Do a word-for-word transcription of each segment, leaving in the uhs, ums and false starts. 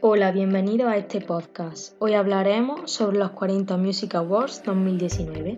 Hola, bienvenido a este podcast. Hoy hablaremos sobre los cuarenta Music Awards dos mil diecinueve.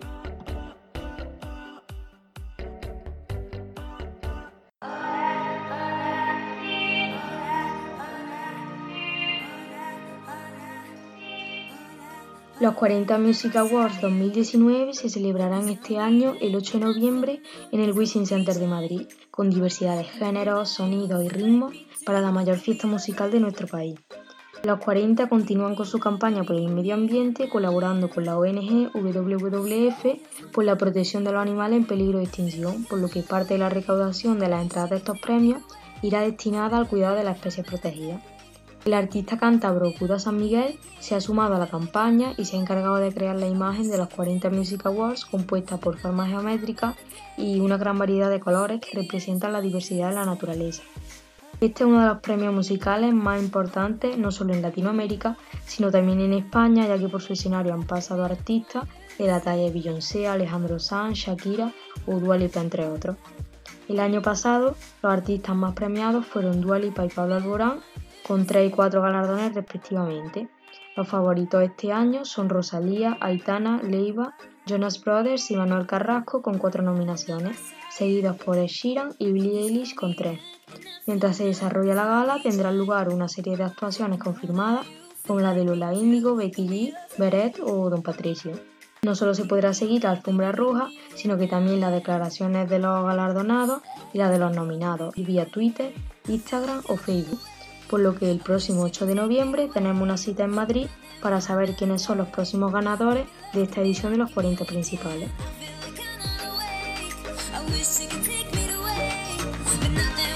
Los cuarenta Music Awards dos mil diecinueve se celebrarán este año el ocho de noviembre en el Wishing Center de Madrid, con diversidad de géneros, sonidos y ritmos para la mayor fiesta musical de nuestro país. Los cuarenta continúan con su campaña por el medio ambiente, colaborando con la O N G W W F por la protección de los animales en peligro de extinción, por lo que parte de la recaudación de las entradas de estos premios irá destinada al cuidado de las especies protegidas. El artista cántabro Cuda San Miguel se ha sumado a la campaña y se ha encargado de crear la imagen de los cuarenta Music Awards, compuesta por formas geométricas y una gran variedad de colores que representan la diversidad de la naturaleza. Este es uno de los premios musicales más importantes no solo en Latinoamérica, sino también en España, ya que por su escenario han pasado artistas de la talla de Beyoncé, Alejandro Sanz, Shakira o Dua Lipa, entre otros. El año pasado, los artistas más premiados fueron Dua Lipa y Pablo Alborán, con tres y cuatro galardones respectivamente. Los favoritos este año son Rosalía, Aitana, Leiva, Jonas Brothers y Manuel Carrasco con cuatro nominaciones, seguidos por Ed Sheeran y Billie Eilish con tres. Mientras se desarrolla la gala, tendrán lugar una serie de actuaciones confirmadas, como la de Lola Índigo, Becky G, Beret o Don Patricio. No solo se podrá seguir la alfombra roja, sino que también las declaraciones de los galardonados y las de los nominados, y vía Twitter, Instagram o Facebook. Por lo que el próximo ocho de noviembre tenemos una cita en Madrid para saber quiénes son los próximos ganadores de esta edición de los cuarenta principales.